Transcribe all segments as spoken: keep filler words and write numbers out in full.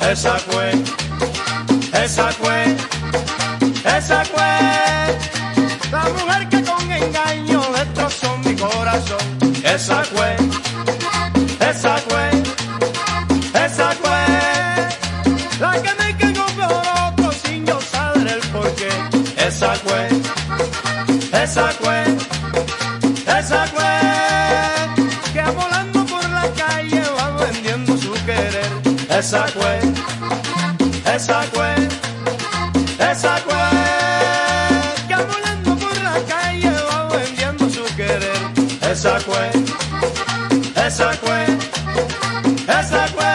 esa fue, esa fue, esa fue la mujer que con engaño destrozó mi corazón. Esa fue, esa fue, esa fue la que me quedó por otro sin yo saber el porqué. Esa fue, esa fue, esa fue que volando por la calle va vendiendo su querer. Esa fue, esa fue, esa fue que volando por la calle va vendiendo su querer. Esa fue, esa fue, esa fue,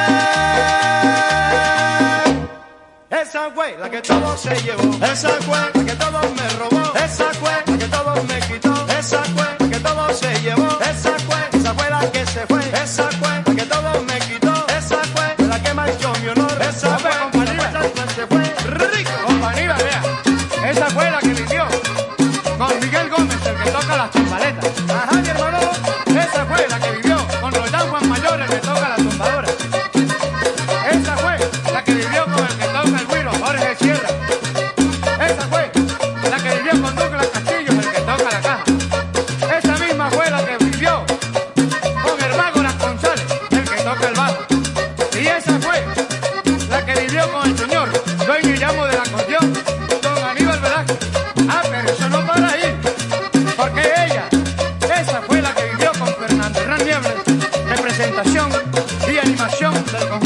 esa fue la que todo se llevó. Esa fue la que todo me robó. Esa fue la que todo me quitó. Esa fue la que todo se llevó. Esa fue, esa fue la que se fue. Esa fue la que todo me quitó. Esa fue la que marchó mi honor. Esa fue, compañía, se fue rico. Compañía, vea, esa fue la que vivió con Miguel Gómez, el que toca las timbaletas. Ajá, mi hermano, esa fue la que vivió con Roldán Juan Mayor, el que toca las tumbadoras. Esa fue la que vivió con el que toca el güiro, Jorge Sierra. Esa fue la que vivió con Douglas Castillo, el que toca la caja. Esa misma fue la que vivió con Hermágoras González, el que toca el bajo. Y esa fue la que vivió con el señor Luis Guillermo de la Acordeón, don Aníbal Velázquez. Ah, pero eso no para ahí, porque ella, esa fue la que vivió con Fernando Hernán Niebles, representación y animación del conjunto.